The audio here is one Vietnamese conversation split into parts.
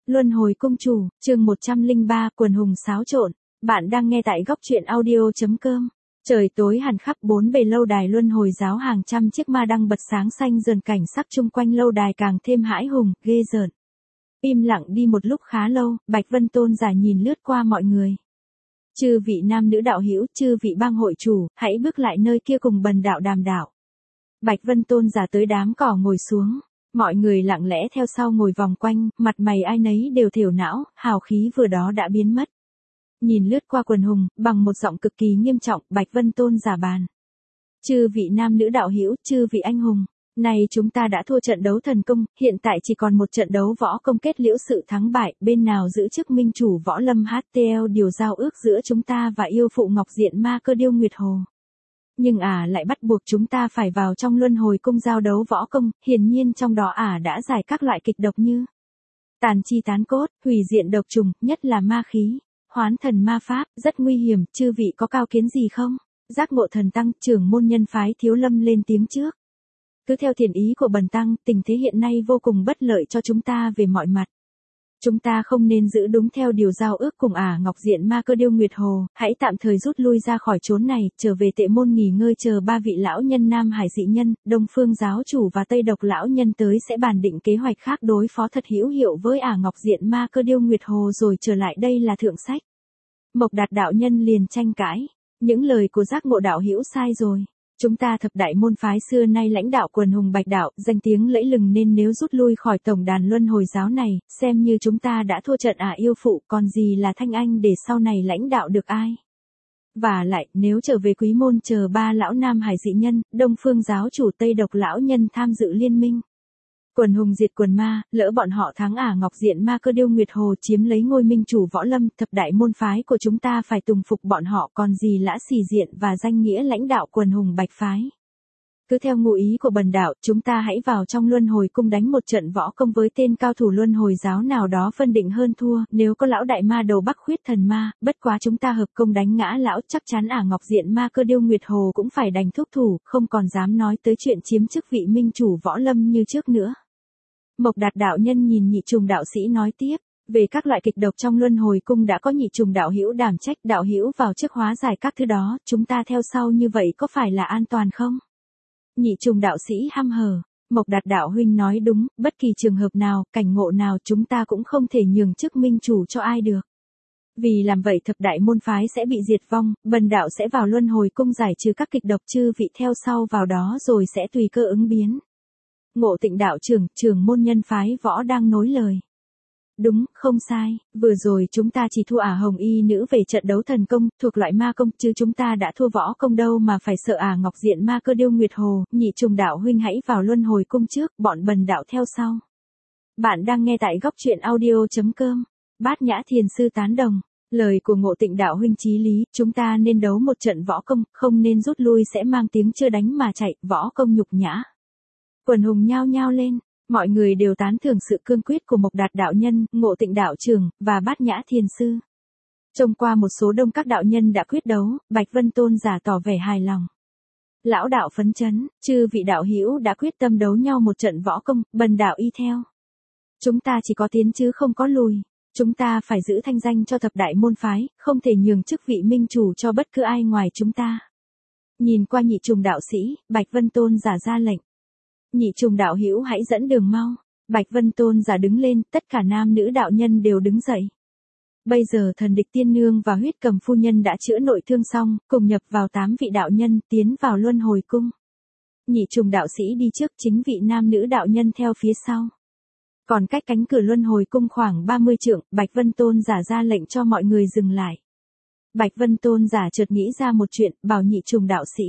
Luân hồi cung chủ, chương 103, quần hùng xáo trộn. Bạn đang nghe tại góc truyện audio.com. Trời tối hẳn khắp bốn bề lâu đài luân hồi giáo, hàng trăm chiếc ma đăng bật sáng xanh dần, cảnh sắc chung quanh lâu đài càng thêm hãi hùng, ghê rợn. Im lặng đi một lúc khá lâu, Bạch Vân Tôn giả nhìn lướt qua mọi người. Chư vị nam nữ đạo hữu, chư vị bang hội chủ, hãy bước lại nơi kia cùng bần đạo đàm đạo. Bạch Vân Tôn giả tới đám cỏ ngồi xuống. Mọi người lặng lẽ theo sau ngồi vòng quanh, mặt mày ai nấy đều thiểu não, hào khí vừa đó đã biến mất. Nhìn lướt qua quần hùng, bằng một giọng cực kỳ nghiêm trọng, Bạch Vân Tôn giả bàn. Chư vị nam nữ đạo hữu, chư vị anh hùng, này chúng ta đã thua trận đấu thần công, hiện tại chỉ còn một trận đấu võ công kết liễu sự thắng bại, bên nào giữ chức minh chủ võ lâm HTL điều giao ước giữa chúng ta và yêu phụ Ngọc Diện Ma Cơ Điêu Nguyệt Hồ. Nhưng lại bắt buộc chúng ta phải vào trong luân hồi cung giao đấu võ công, hiển nhiên trong đó đã giải các loại kịch độc như tàn chi tán cốt, hủy diện độc trùng, nhất là ma khí, hoán thần ma pháp, rất nguy hiểm, chư vị có cao kiến gì không? Giác Ngộ Thần Tăng, trưởng môn nhân phái Thiếu Lâm lên tiếng trước. Cứ theo thiện ý của bần tăng, tình thế hiện nay vô cùng bất lợi cho chúng ta về mọi mặt. Chúng ta không nên giữ đúng theo điều giao ước cùng Ngọc Diện Ma Cơ Điêu Nguyệt Hồ, hãy tạm thời rút lui ra khỏi chốn này, trở về Tệ Môn nghỉ ngơi chờ ba vị lão nhân Nam Hải dị nhân, Đông Phương giáo chủ và Tây Độc lão nhân tới sẽ bàn định kế hoạch khác đối phó thật hữu hiệu với Ngọc Diện Ma Cơ Điêu Nguyệt Hồ rồi trở lại đây là thượng sách. Mộc Đạt đạo nhân liền tranh cãi, những lời của Giác Ngộ đạo hữu sai rồi. Chúng ta thập đại môn phái xưa nay lãnh đạo quần hùng Bạch đạo, danh tiếng lẫy lừng, nên nếu rút lui khỏi tổng đàn luân hồi giáo này, xem như chúng ta đã thua trận yêu phụ, còn gì là Thanh Anh để sau này lãnh đạo được ai. Và lại, nếu trở về Quý Môn chờ ba lão Nam Hải dị nhân, Đông Phương giáo chủ Tây Độc lão nhân tham dự liên minh. Quần hùng diệt quần ma, lỡ bọn họ thắng Ngọc Diện Ma Cơ Điêu Nguyệt Hồ chiếm lấy ngôi minh chủ võ lâm, thập đại môn phái của chúng ta phải tùng phục bọn họ, còn gì lã xì diện và danh nghĩa lãnh đạo quần hùng Bạch phái. Cứ theo ngụ ý của bần đạo, chúng ta hãy vào trong luân hồi cung đánh một trận võ công với tên cao thủ luân hồi giáo nào đó phân định hơn thua, nếu có lão đại ma đầu Bắc Khuyết thần ma, bất quá chúng ta hợp công đánh ngã lão, chắc chắn Ngọc Diện Ma Cơ Điêu Nguyệt Hồ cũng phải đành thúc thủ, không còn dám nói tới chuyện chiếm chức vị minh chủ võ lâm như trước nữa. Mộc Đạt đạo nhân nhìn Nhị Trùng đạo sĩ nói tiếp, về các loại kịch độc trong luân hồi cung đã có Nhị Trùng đạo hữu đảm trách, đạo hữu vào trước hóa giải các thứ đó, chúng ta theo sau như vậy có phải là an toàn không? Nhị Trùng đạo sĩ hăm hờ, Mộc Đạt đạo huynh nói đúng, bất kỳ trường hợp nào, cảnh ngộ nào chúng ta cũng không thể nhường chức minh chủ cho ai được. Vì làm vậy thập đại môn phái sẽ bị diệt vong, bần đạo sẽ vào luân hồi cung giải trừ các kịch độc, chư vị theo sau vào đó rồi sẽ tùy cơ ứng biến. Ngộ Tịnh đạo trưởng môn nhân phái võ đang nối lời. Đúng, không sai, vừa rồi chúng ta chỉ thua Hồng Y nữ về trận đấu thần công, thuộc loại ma công, chứ chúng ta đã thua võ công đâu mà phải sợ Ngọc Diện Ma Cơ Điêu Nguyệt Hồ. Nhị Trùng đạo huynh hãy vào luân hồi cung trước, bọn bần đạo theo sau. Bạn đang nghe tại góc truyện audio.com. Bát Nhã Thiền sư tán đồng. Lời của Ngộ Tịnh đạo huynh chí lý, chúng ta nên đấu một trận võ công, không nên rút lui sẽ mang tiếng chưa đánh mà chạy, võ công nhục nhã. Quần hùng nhao nhao lên, mọi người đều tán thưởng sự cương quyết của Mộc Đạt đạo nhân, Ngộ Tịnh đạo trưởng và Bát Nhã Thiền sư. Trông qua một số đông các đạo nhân đã quyết đấu, Bạch Vân Tôn giả tỏ vẻ hài lòng. Lão đạo phấn chấn, chư vị đạo hữu đã quyết tâm đấu nhau một trận võ công, bần đạo y theo. Chúng ta chỉ có tiến chứ không có lùi, chúng ta phải giữ thanh danh cho thập đại môn phái, không thể nhường chức vị minh chủ cho bất cứ ai ngoài chúng ta. Nhìn qua Nhị Trùng đạo sĩ, Bạch Vân Tôn giả ra lệnh. Nhị Trùng đạo hữu hãy dẫn đường mau. Bạch Vân Tôn giả đứng lên, tất cả nam nữ đạo nhân đều đứng dậy. Bây giờ Thần Địch tiên nương và Huyết Cầm phu nhân đã chữa nội thương xong, cùng nhập vào 8 vị đạo nhân, tiến vào luân hồi cung. Nhị Trùng đạo sĩ đi trước, chính vị nam nữ đạo nhân theo phía sau. Còn cách cánh cửa luân hồi cung khoảng 30 trượng, Bạch Vân Tôn giả ra lệnh cho mọi người dừng lại. Bạch Vân Tôn giả chợt nghĩ ra một chuyện, bảo Nhị Trùng đạo sĩ.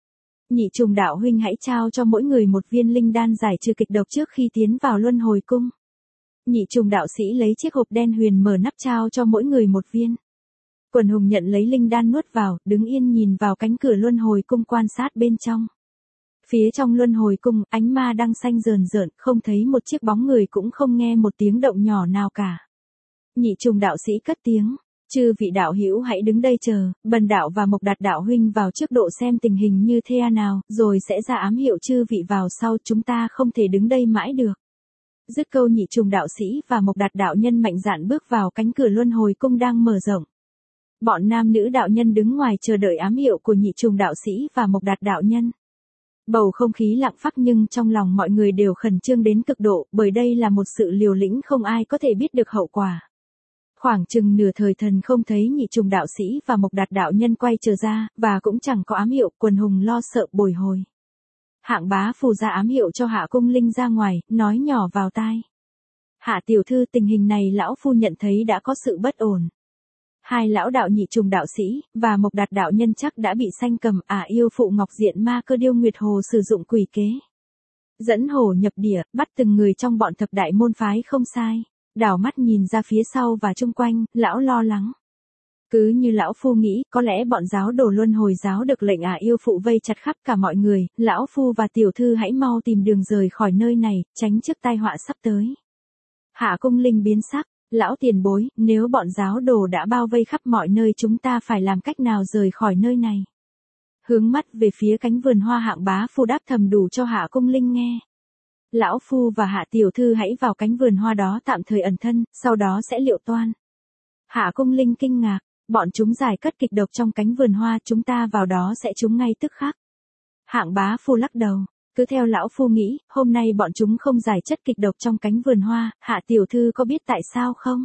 Nhị Trùng đạo huynh hãy trao cho mỗi người một viên linh đan giải trừ kịch độc trước khi tiến vào luân hồi cung. Nhị Trùng đạo sĩ lấy chiếc hộp đen huyền mở nắp trao cho mỗi người một viên. Quần hùng nhận lấy linh đan nuốt vào, đứng yên nhìn vào cánh cửa luân hồi cung quan sát bên trong. Phía trong luân hồi cung, ánh ma đăng xanh rờn rợn, không thấy một chiếc bóng người cũng không nghe một tiếng động nhỏ nào cả. Nhị Trùng đạo sĩ cất tiếng. Chư vị đạo hữu hãy đứng đây chờ, bần đạo và Mộc Đạt đạo huynh vào trước độ xem tình hình như thế nào, rồi sẽ ra ám hiệu chư vị vào sau, chúng ta không thể đứng đây mãi được. Dứt câu nhị trùng đạo sĩ và Mộc Đạt đạo nhân mạnh dạn bước vào cánh cửa luân hồi cung đang mở rộng. Bọn nam nữ đạo nhân đứng ngoài chờ đợi ám hiệu của nhị trùng đạo sĩ và Mộc Đạt đạo nhân. Bầu không khí lặng phắc nhưng trong lòng mọi người đều khẩn trương đến cực độ, bởi đây là một sự liều lĩnh không ai có thể biết được hậu quả. Khoảng chừng nửa thời thần không thấy nhị trùng đạo sĩ và Mộc Đạt đạo nhân quay trở ra, và cũng chẳng có ám hiệu, quần hùng lo sợ bồi hồi. Hạng Bá Phù ra ám hiệu cho Hạ Cung Linh ra ngoài, nói nhỏ vào tai. Hạ tiểu thư, tình hình này lão phu nhận thấy đã có sự bất ổn. Hai lão đạo nhị trùng đạo sĩ, và Mộc Đạt đạo nhân chắc đã bị sanh cầm, yêu phụ Ngọc Diện Ma Cơ Điêu Nguyệt Hồ sử dụng quỷ kế. Dẫn hổ nhập địa, bắt từng người trong bọn thập đại môn phái không sai. Đảo mắt nhìn ra phía sau và chung quanh, lão lo lắng. Cứ như lão phu nghĩ, có lẽ bọn giáo đồ luân hồi giáo được lệnh yêu phụ vây chặt khắp cả mọi người, lão phu và tiểu thư hãy mau tìm đường rời khỏi nơi này, tránh trước tai họa sắp tới. Hạ Cung Linh biến sắc, lão tiền bối, nếu bọn giáo đồ đã bao vây khắp mọi nơi chúng ta phải làm cách nào rời khỏi nơi này? Hướng mắt về phía cánh vườn hoa, Hạng Bá Phù đáp thầm đủ cho Hạ Cung Linh nghe. Lão phu và Hạ tiểu thư hãy vào cánh vườn hoa đó tạm thời ẩn thân, sau đó sẽ liệu toan. Hạ Cung Linh kinh ngạc, bọn chúng giải cất kịch độc trong cánh vườn hoa, chúng ta vào đó sẽ trúng ngay tức khắc. Hạng Bá Phù lắc đầu, cứ theo lão phu nghĩ, hôm nay bọn chúng không giải chất kịch độc trong cánh vườn hoa, Hạ tiểu thư có biết tại sao không?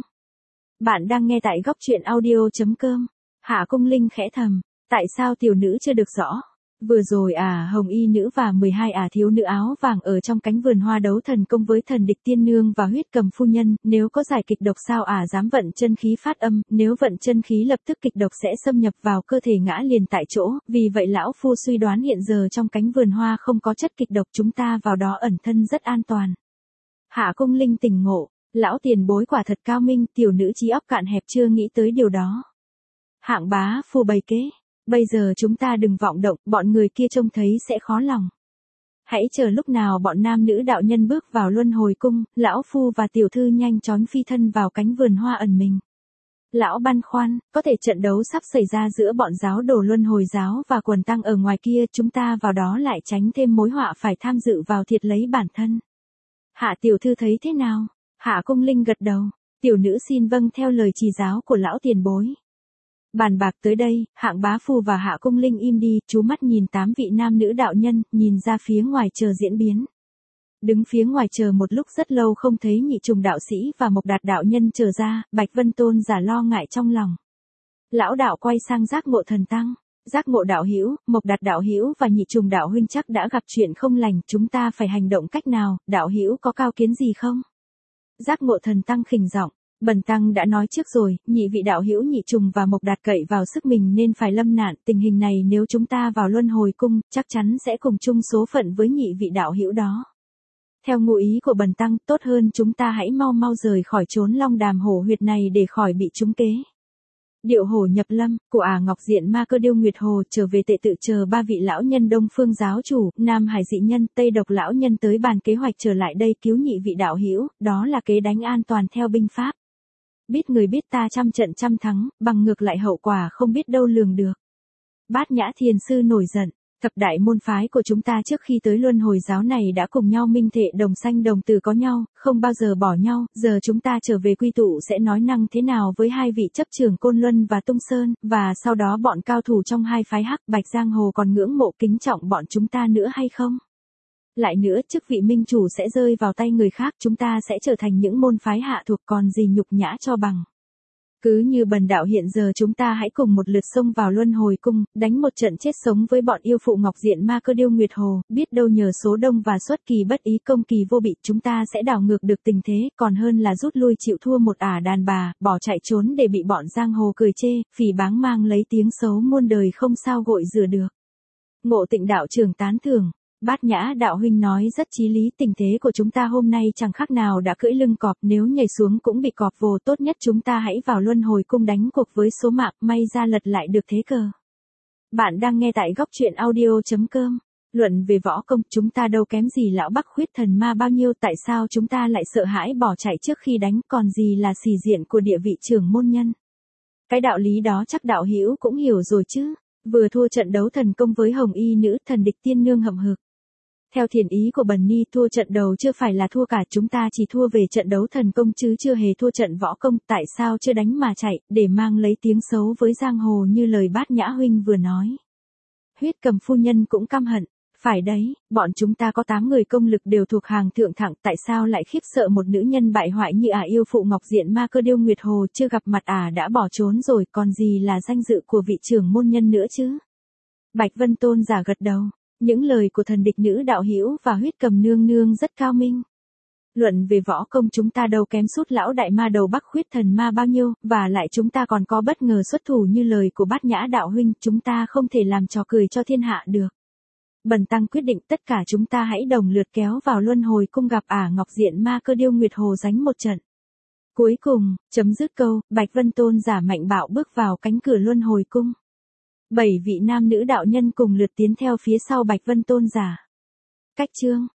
Bạn đang nghe tại góc truyện audio.com. Hạ Cung Linh khẽ thầm, tại sao tiểu nữ chưa được rõ? Vừa rồi hồng y nữ và 12 thiếu nữ áo vàng ở trong cánh vườn hoa đấu thần công với thần địch tiên nương và huyết cầm phu nhân, nếu có giải kịch độc sao dám vận chân khí phát âm, nếu vận chân khí lập tức kịch độc sẽ xâm nhập vào cơ thể ngã liền tại chỗ, vì vậy lão phu suy đoán hiện giờ trong cánh vườn hoa không có chất kịch độc, chúng ta vào đó ẩn thân rất an toàn. Hạ Cung Linh tỉnh ngộ, lão tiền bối quả thật cao minh, tiểu nữ trí óc cạn hẹp chưa nghĩ tới điều đó. Hạng Bá Phù bày kế. Bây giờ chúng ta đừng vọng động, bọn người kia trông thấy sẽ khó lòng. Hãy chờ lúc nào bọn nam nữ đạo nhân bước vào luân hồi cung, lão phu và tiểu thư nhanh chóng phi thân vào cánh vườn hoa ẩn mình. Lão băn khoăn, có thể trận đấu sắp xảy ra giữa bọn giáo đồ luân hồi giáo và quần tăng ở ngoài kia, chúng ta vào đó lại tránh thêm mối họa phải tham dự vào thiệt lấy bản thân. Hạ tiểu thư thấy thế nào? Hạ Cung Linh gật đầu, tiểu nữ xin vâng theo lời chỉ giáo của lão tiền bối. Bàn bạc tới đây, Hạng Bá Phù và Hạ Cung Linh im đi, chú mắt nhìn 8 vị nam nữ đạo nhân, nhìn ra phía ngoài chờ diễn biến. Đứng phía ngoài chờ một lúc rất lâu không thấy nhị trùng đạo sĩ và Mộc Đạt đạo nhân trở ra, Bạch Vân Tôn giả lo ngại trong lòng. Lão đạo quay sang Giác Ngộ thần tăng, Giác Ngộ đạo hữu, Mộc Đạt đạo hữu và nhị trùng đạo huynh chắc đã gặp chuyện không lành, chúng ta phải hành động cách nào, đạo hữu có cao kiến gì không? Giác Ngộ thần tăng khỉnh giọng. Bần tăng đã nói trước rồi, nhị vị đạo hữu nhị trùng và Mộc Đạt cậy vào sức mình nên phải lâm nạn, tình hình này nếu chúng ta vào luân hồi cung, chắc chắn sẽ cùng chung số phận với nhị vị đạo hữu đó. Theo ngụ ý của bần tăng, tốt hơn chúng ta hãy mau rời khỏi chốn Long Đàm hổ huyệt này để khỏi bị trúng kế. Điệu hổ nhập lâm, của Ngọc Diện Ma Cơ Điêu Nguyệt Hồ trở về tệ tự chờ ba vị lão nhân Đông Phương giáo chủ, Nam Hải dị nhân, Tây Độc lão nhân tới bàn kế hoạch trở lại đây cứu nhị vị đạo hữu, đó là kế đánh an toàn theo binh pháp. Biết người biết ta trăm trận trăm thắng, bằng ngược lại hậu quả không biết đâu lường được. Bát Nhã Thiền Sư nổi giận, thập đại môn phái của chúng ta trước khi tới luân hồi giáo này đã cùng nhau minh thệ đồng sanh đồng tử có nhau, không bao giờ bỏ nhau, giờ chúng ta trở về quy tụ sẽ nói năng thế nào với hai vị chấp trưởng Côn Luân và Tung Sơn, và sau đó bọn cao thủ trong hai phái Hắc Bạch Giang Hồ còn ngưỡng mộ kính trọng bọn chúng ta nữa hay không? Lại nữa, chức vị minh chủ sẽ rơi vào tay người khác, chúng ta sẽ trở thành những môn phái hạ thuộc, còn gì nhục nhã cho bằng. Cứ như bần đạo hiện giờ chúng ta hãy cùng một lượt xông vào luân hồi cung, đánh một trận chết sống với bọn yêu phụ Ngọc Diện Ma Cơ Điêu Nguyệt Hồ, biết đâu nhờ số đông và xuất kỳ bất ý công kỳ vô bị chúng ta sẽ đảo ngược được tình thế, còn hơn là rút lui chịu thua một đàn bà, bỏ chạy trốn để bị bọn giang hồ cười chê, phỉ báng mang lấy tiếng xấu muôn đời không sao gội rửa được. Ngộ Tịnh đạo trưởng tán thưởng. Bát Nhã đạo huynh nói rất chí lý, tình thế của chúng ta hôm nay chẳng khác nào đã cưỡi lưng cọp, nếu nhảy xuống cũng bị cọp vồ, tốt nhất chúng ta hãy vào luân hồi cung đánh cuộc với số mạng, may ra lật lại được thế cờ. Bạn đang nghe tại góc truyện audio.com. Luận về võ công, chúng ta đâu kém gì lão Bắc Khuyết thần ma bao nhiêu, tại sao chúng ta lại sợ hãi bỏ chạy trước khi đánh, còn gì là xì diện của địa vị trưởng môn nhân. Cái đạo lý đó chắc đạo hữu cũng hiểu rồi chứ. Vừa thua trận đấu thần công với hồng y nữ, thần địch tiên nương hậm hực. Theo thiền ý của Bần Ni, thua trận đầu chưa phải là thua cả, chúng ta chỉ thua về trận đấu thần công chứ chưa hề thua trận võ công, tại sao chưa đánh mà chạy, để mang lấy tiếng xấu với giang hồ như lời Bát Nhã huynh vừa nói. Huyết Cầm phu nhân cũng căm hận. Phải đấy, bọn chúng ta có 8 người công lực đều thuộc hàng thượng thẳng, tại sao lại khiếp sợ một nữ nhân bại hoại như yêu phụ Ngọc Diện Ma Cơ Điêu Nguyệt Hồ, chưa gặp mặt đã bỏ trốn rồi, còn gì là danh dự của vị trưởng môn nhân nữa chứ? Bạch Vân Tôn giả gật đầu, những lời của thần địch nữ đạo hữu và Huyết Cầm nương nương rất cao minh. Luận về võ công chúng ta đâu kém sút lão đại ma đầu Bắc Huyết Thần Ma bao nhiêu, và lại chúng ta còn có bất ngờ xuất thủ như lời của Bát Nhã đạo huynh, chúng ta không thể làm trò cười cho thiên hạ được. Bần tăng quyết định tất cả chúng ta hãy đồng lượt kéo vào luân hồi cung gặp Ngọc Diện Ma Cơ Điêu Nguyệt Hồ đánh một trận. Cuối cùng, chấm dứt câu, Bạch Vân Tôn giả mạnh bạo bước vào cánh cửa luân hồi cung. 7 vị nam nữ đạo nhân cùng lượt tiến theo phía sau Bạch Vân Tôn giả. Cách chương